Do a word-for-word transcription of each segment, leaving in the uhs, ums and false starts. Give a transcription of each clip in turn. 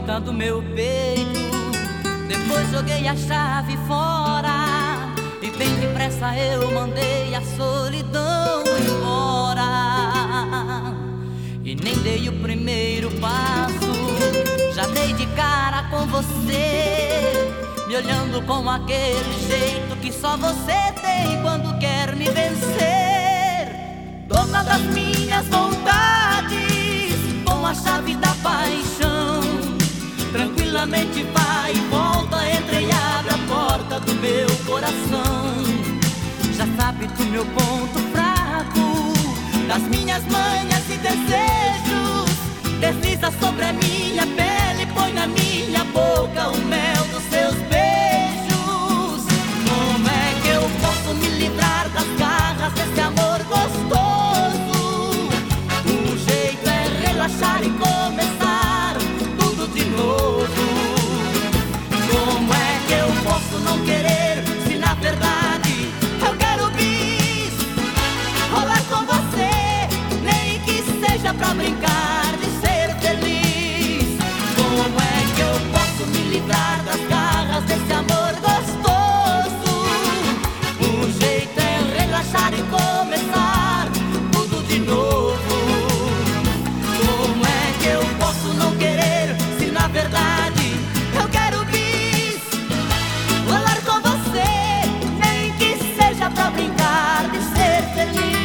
porta do meu peito. Depois joguei a chave fora e bem depressa eu mandei a solidão embora. E nem dei o primeiro passo, já dei de cara com você, me olhando com aquele jeito que só você tem quando quer me vencer. Dona das minhas vontades, com a chave da paixão, tranquilamente vai e volta, entra e abre a porta do meu coração. Já sabe do meu ponto fraco, das minhas manhas e desejos, desliza sobre a minha pele, põe na minha boca o mel dos seus beijos. Como é que eu posso me livrar das garras desse amor gostoso? O jeito é relaxar e começar tudo de novo. Como é que eu posso não querer, se na verdade eu quero bis, rolar com você, nem que seja pra brincar de ser feliz. Como é que eu posso me livrar das garras desse amor gostoso? O jeito é relaxar e começar tudo de novo. Como é que eu posso não querer, se na verdade eu quero bis, rolar com você, nem que seja pra brincar de ser feliz.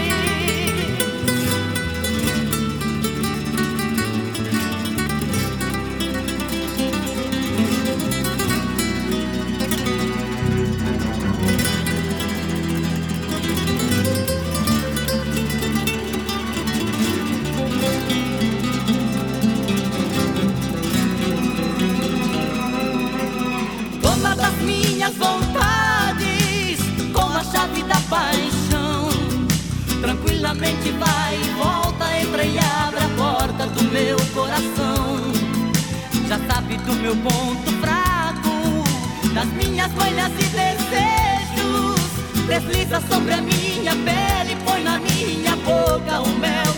Dona das minhas vontades, com a chave da paixão, tranquilamente vai e volta, entra e abre a porta do meu coração. Já sabe do meu ponto fraco, das minhas manhas e desejos, desliza sobre a minha pele, põe na minha boca o mel